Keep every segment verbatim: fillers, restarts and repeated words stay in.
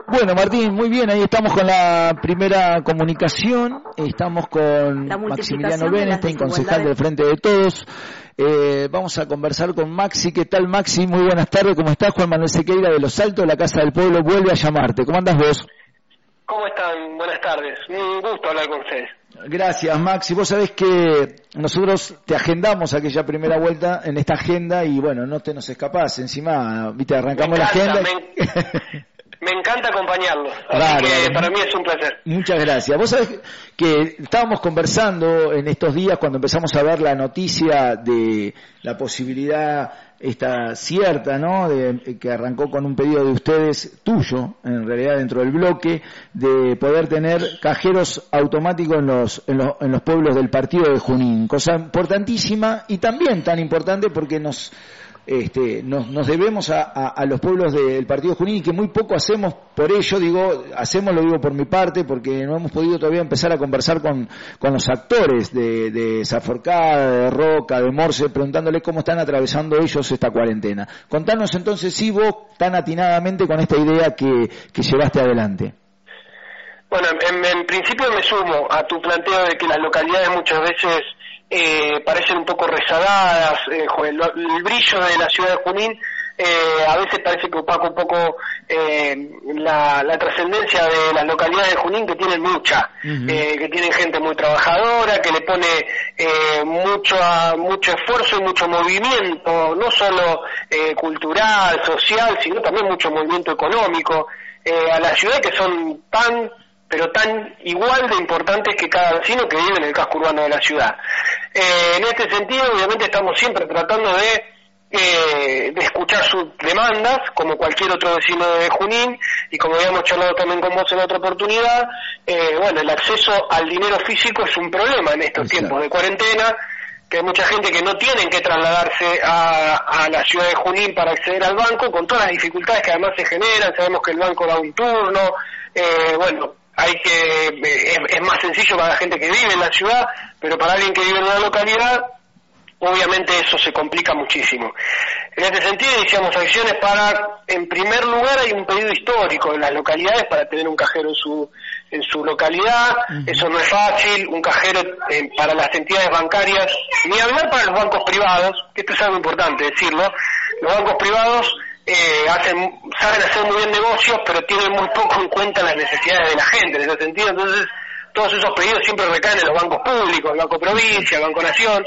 Bueno, Martín, muy bien, ahí estamos con la primera comunicación, estamos con Maximiliano Benestein, concejal del Frente de Todos. Eh, vamos a conversar con Maxi. ¿Qué tal, Maxi? Muy buenas tardes, ¿cómo estás? Juan Manuel Sequeira de Los Altos, la Casa del Pueblo, vuelve a llamarte. ¿Cómo andás vos? ¿Cómo están? Buenas tardes, un gusto hablar con ustedes. Gracias, Maxi. Vos sabés que nosotros te agendamos aquella primera vuelta en esta agenda y bueno, no te nos escapás, encima, viste, arrancamos encanta, la agenda. Me... Me encanta acompañarlos, así claro, que para mí es un placer. Muchas gracias. Vos sabés que estábamos conversando en estos días cuando empezamos a ver la noticia de la posibilidad esta cierta, ¿no?, de, que arrancó con un pedido de ustedes, tuyo, en realidad dentro del bloque, de poder tener cajeros automáticos en los, en los, en los pueblos del partido de Junín. Cosa importantísima y también tan importante porque nos... Este, nos, nos debemos a, a, a los pueblos del Partido Junín y que muy poco hacemos por ello, digo, hacemos, lo digo por mi parte, porque no hemos podido todavía empezar a conversar con, con los actores de, de Zaforcada, de Roca, de Morse, preguntándole cómo están atravesando ellos esta cuarentena. Contanos entonces, si vos tan atinadamente con esta idea que, que llevaste adelante. Bueno, en, en principio me sumo a tu planteo de que las localidades muchas veces Eh, parecen un poco rezagadas, eh, el, el brillo de la ciudad de Junín eh, a veces parece que opaca un poco eh, la, la trascendencia de las localidades de Junín, que tienen mucha, uh-huh. eh, que tienen gente muy trabajadora, que le pone eh, mucho mucho esfuerzo y mucho movimiento, no solo eh, cultural, social, sino también mucho movimiento económico, eh, a la ciudad, que son tan pero tan igual de importantes que cada vecino que vive en el casco urbano de la ciudad. Eh, en este sentido, obviamente, estamos siempre tratando de, eh, de escuchar sus demandas, como cualquier otro vecino de Junín, y como habíamos charlado también con vos en otra oportunidad, eh, bueno, el acceso al dinero físico es un problema en estos Exacto. tiempos de cuarentena, que hay mucha gente que no tienen que trasladarse a, a la ciudad de Junín para acceder al banco, con todas las dificultades que además se generan. Sabemos que el banco da un turno, eh, bueno, hay que es, es más sencillo para la gente que vive en la ciudad, pero para alguien que vive en una localidad, obviamente eso se complica muchísimo. En este sentido, iniciamos acciones para, en primer lugar, hay un pedido histórico en las localidades para tener un cajero en su en su localidad. Uh-huh. Eso no es fácil, un cajero eh, para las entidades bancarias, ni hablar para los bancos privados, que esto es algo importante decirlo. Los bancos privados Eh, hacen, saben hacer muy bien negocios, pero tienen muy poco en cuenta las necesidades de la gente en ese sentido. Entonces, todos esos pedidos siempre recaen en los bancos públicos, el Banco Provincia, el Banco Nación,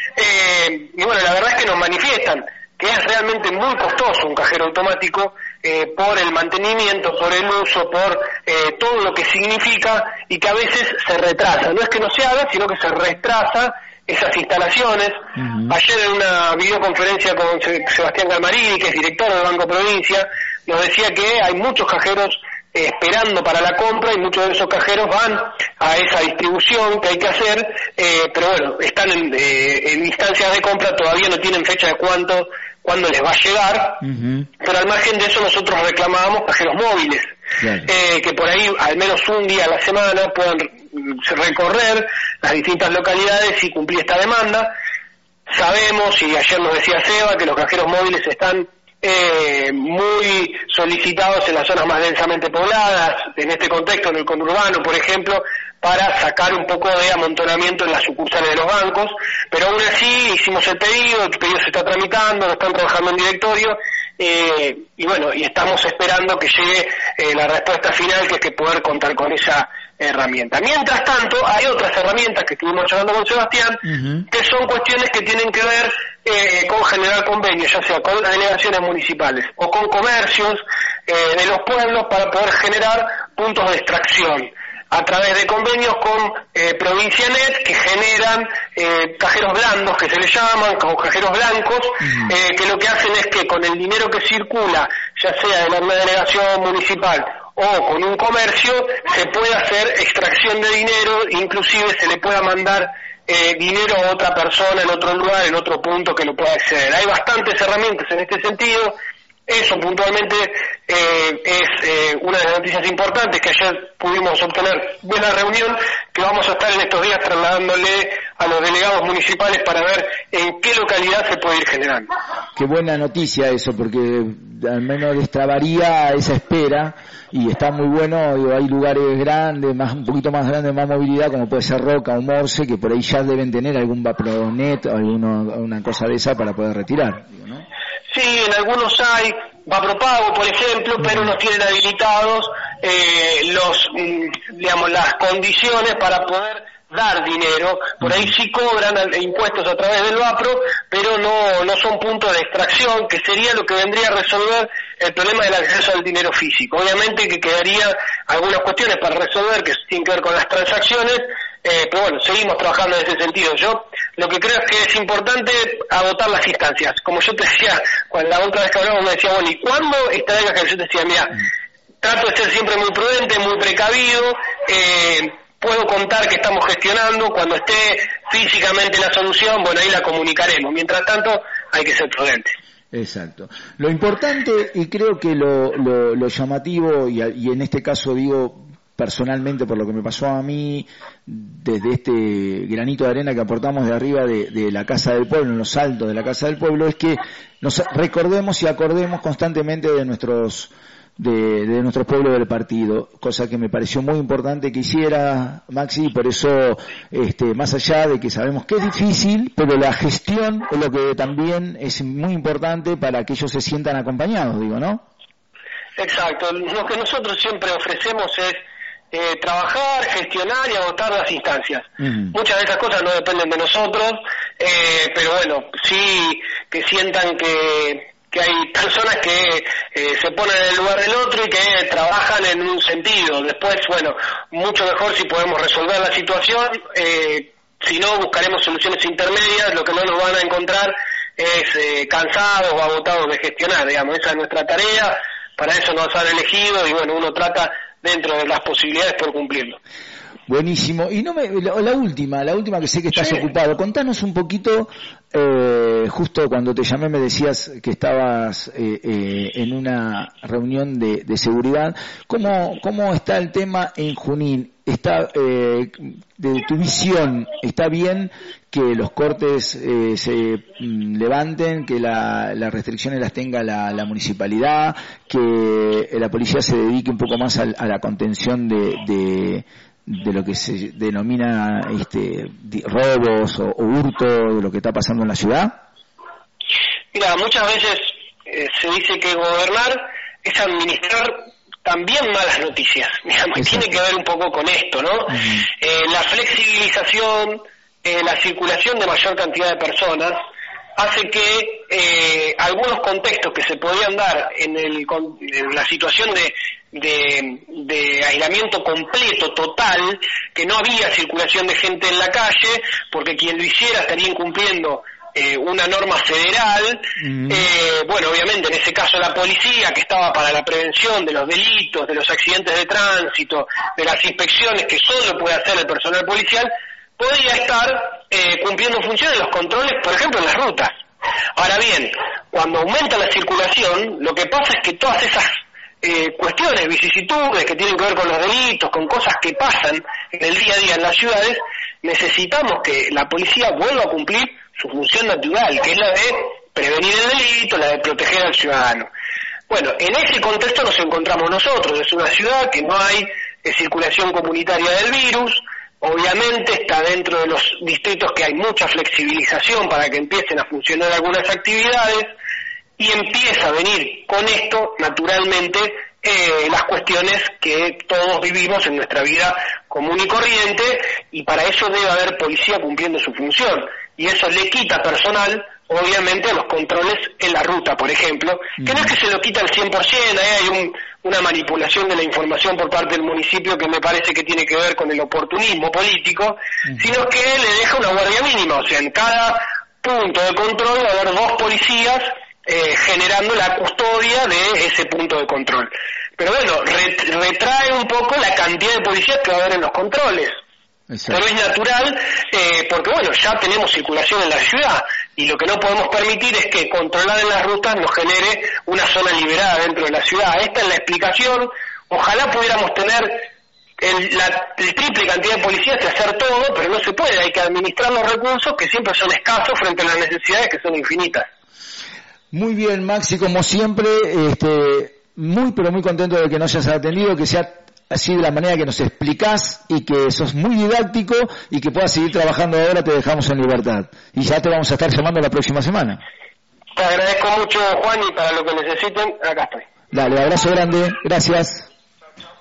eh, y bueno, la verdad es que nos manifiestan que es realmente muy costoso un cajero automático, eh, por el mantenimiento, por el uso, por eh, todo lo que significa, y que a veces se retrasa. No es que no se haga, sino que se retrasa esas instalaciones. Uh-huh. Ayer en una videoconferencia con Sebastián Galmarini, que es director del Banco Provincia, nos decía que hay muchos cajeros eh, esperando para la compra, y muchos de esos cajeros van a esa distribución que hay que hacer, eh, pero bueno, están en, eh, en instancias de compra, todavía no tienen fecha de cuánto, cuándo les va a llegar, uh-huh. pero al margen de eso nosotros reclamábamos cajeros móviles, claro. eh, que por ahí al menos un día a la semana puedan recorrer las distintas localidades y cumplir esta demanda. Sabemos, y ayer nos decía Seba, que los cajeros móviles están eh, muy solicitados en las zonas más densamente pobladas, en este contexto, en el conurbano, por ejemplo, para sacar un poco de amontonamiento en las sucursales de los bancos, pero aún así hicimos el pedido, el pedido se está tramitando, lo están trabajando en directorio, eh, y bueno, y estamos esperando que llegue eh, la respuesta final, que es que poder contar con esa herramienta. Mientras tanto, hay otras herramientas que estuvimos hablando con Sebastián, uh-huh. que son cuestiones que tienen que ver eh, con generar convenios, ya sea con las delegaciones municipales o con comercios eh, de los pueblos, para poder generar puntos de extracción a través de convenios con eh, Provincianet, que generan eh, cajeros blandos, que se les llaman, como cajeros blancos, uh-huh. eh, que lo que hacen es que con el dinero que circula, ya sea de una delegación municipal o con un comercio, se puede hacer extracción de dinero, inclusive se le pueda mandar eh, dinero a otra persona en otro lugar, en otro punto que lo pueda acceder. Hay bastantes herramientas en este sentido. Eso puntualmente eh, es eh, eh, una de las noticias importantes que ayer pudimos obtener de la reunión, que vamos a estar en estos días trasladándole a los delegados municipales para ver en qué localidad se puede ir generando. Qué buena noticia eso, porque al menos destrabaría esa espera, y está muy bueno. Digo, hay lugares grandes, más un poquito más grandes, más movilidad, como puede ser Roca o Morse, que por ahí ya deben tener algún Vapronet o alguno, alguna cosa de esa para poder retirar, digo, ¿no? Sí, en algunos hay Vapropago, por ejemplo, pero no tienen habilitados eh, los, digamos, las condiciones para poder dar dinero. Por ahí sí cobran impuestos a través del Vapro, pero no no son puntos de extracción, que sería lo que vendría a resolver el problema del acceso al dinero físico. Obviamente que quedaría algunas cuestiones para resolver que tienen que ver con las transacciones, eh, pero bueno, seguimos trabajando en ese sentido. Yo lo que creo es que es importante agotar las instancias. Como yo te decía, cuando la otra vez que hablamos me decía, bueno, ¿y cuándo estará la que yo te decía, mira, trato de ser siempre muy prudente, muy precavido, eh, puedo contar que estamos gestionando, cuando esté físicamente la solución, bueno, ahí la comunicaremos. Mientras tanto, hay que ser prudente. Exacto. Lo importante, y creo que lo, lo, lo llamativo, y, y en este caso digo personalmente por lo que me pasó a mí, desde este granito de arena que aportamos de arriba de, de la Casa del Pueblo, en los altos de la Casa del Pueblo, es que nos recordemos y acordemos constantemente de nuestros De, de nuestros pueblos del partido, cosa que me pareció muy importante que hiciera Maxi, y por eso, este, más allá de que sabemos que es difícil, pero la gestión es lo que también es muy importante para que ellos se sientan acompañados, digo, ¿no? Exacto, lo que nosotros siempre ofrecemos es eh, trabajar, gestionar y agotar las instancias. Uh-huh. Muchas de esas cosas no dependen de nosotros, eh, pero bueno, sí que sientan que que hay personas que eh, se ponen en el lugar del otro y que trabajan en un sentido. Después, bueno, mucho mejor si podemos resolver la situación, eh, si no, buscaremos soluciones intermedias. Lo que no nos van a encontrar es eh, cansados o agotados de gestionar, digamos. Esa es nuestra tarea, para eso nos han elegido y bueno, uno trata dentro de las posibilidades por cumplirlo. Buenísimo. Y no me, la, la última, la última que sé que estás sí. ocupado. Contanos un poquito, eh, justo cuando te llamé me decías que estabas eh, eh, en una reunión de, de seguridad. ¿Cómo, cómo está el tema en Junín? Está, eh, de tu visión, ¿está bien que los cortes eh, se mm, levanten, que la, las restricciones las tenga la, la municipalidad, que la policía se dedique un poco más a, a la contención de, de de lo que se denomina este robos o, o hurto, de lo que está pasando en la ciudad? Mira, muchas veces eh, se dice que gobernar es administrar también malas noticias. Digamos, tiene que ver un poco con esto, ¿no? Uh-huh. Eh, la flexibilización, eh, la circulación de mayor cantidad de personas hace que eh, algunos contextos que se podían dar en, el, en la situación de De, de aislamiento completo, total, que no había circulación de gente en la calle, porque quien lo hiciera estaría incumpliendo eh, una norma federal. Mm. Eh, bueno, obviamente en ese caso la policía, que estaba para la prevención de los delitos, de los accidentes de tránsito, de las inspecciones que solo puede hacer el personal policial, podía estar eh, cumpliendo funciones de los controles, por ejemplo, en las rutas. Ahora bien, cuando aumenta la circulación, lo que pasa es que todas esas Eh, cuestiones, vicisitudes que tienen que ver con los delitos, con cosas que pasan en el día a día en las ciudades, necesitamos que la policía vuelva a cumplir su función natural, que es la de prevenir el delito, la de proteger al ciudadano. Bueno, en ese contexto nos encontramos nosotros. Es una ciudad que no hay eh, circulación comunitaria del virus, obviamente está dentro de los distritos que hay mucha flexibilización para que empiecen a funcionar algunas actividades, y empieza a venir con esto, naturalmente, eh, las cuestiones que todos vivimos en nuestra vida común y corriente, y para eso debe haber policía cumpliendo su función, y eso le quita personal, obviamente, a los controles en la ruta, por ejemplo, mm. que no es que se lo quita al cien por ciento, ¿eh? Hay un, una manipulación de la información por parte del municipio que me parece que tiene que ver con el oportunismo político, mm. sino que le deja una guardia mínima, o sea, en cada punto de control va a haber dos policías Eh, generando la custodia de ese punto de control. Pero bueno, ret, retrae un poco la cantidad de policías que va a haber en los controles. Exacto. Pero es natural, eh, porque bueno, ya tenemos circulación en la ciudad, y lo que no podemos permitir es que controlar en las rutas nos genere una zona liberada dentro de la ciudad. Esta es la explicación, Ojalá pudiéramos tener el, la el triple cantidad de policías y hacer todo, pero no se puede, hay que administrar los recursos que siempre son escasos frente a las necesidades que son infinitas. Muy bien, Maxi, como siempre, este, muy pero muy contento de que nos hayas atendido, que sea así de la manera que nos explicás y que sos muy didáctico y que puedas seguir trabajando ahora, te dejamos en libertad. Y ya te vamos a estar llamando la próxima semana. Te agradezco mucho, Juan, y para lo que necesiten, acá estoy. Dale, abrazo grande, gracias.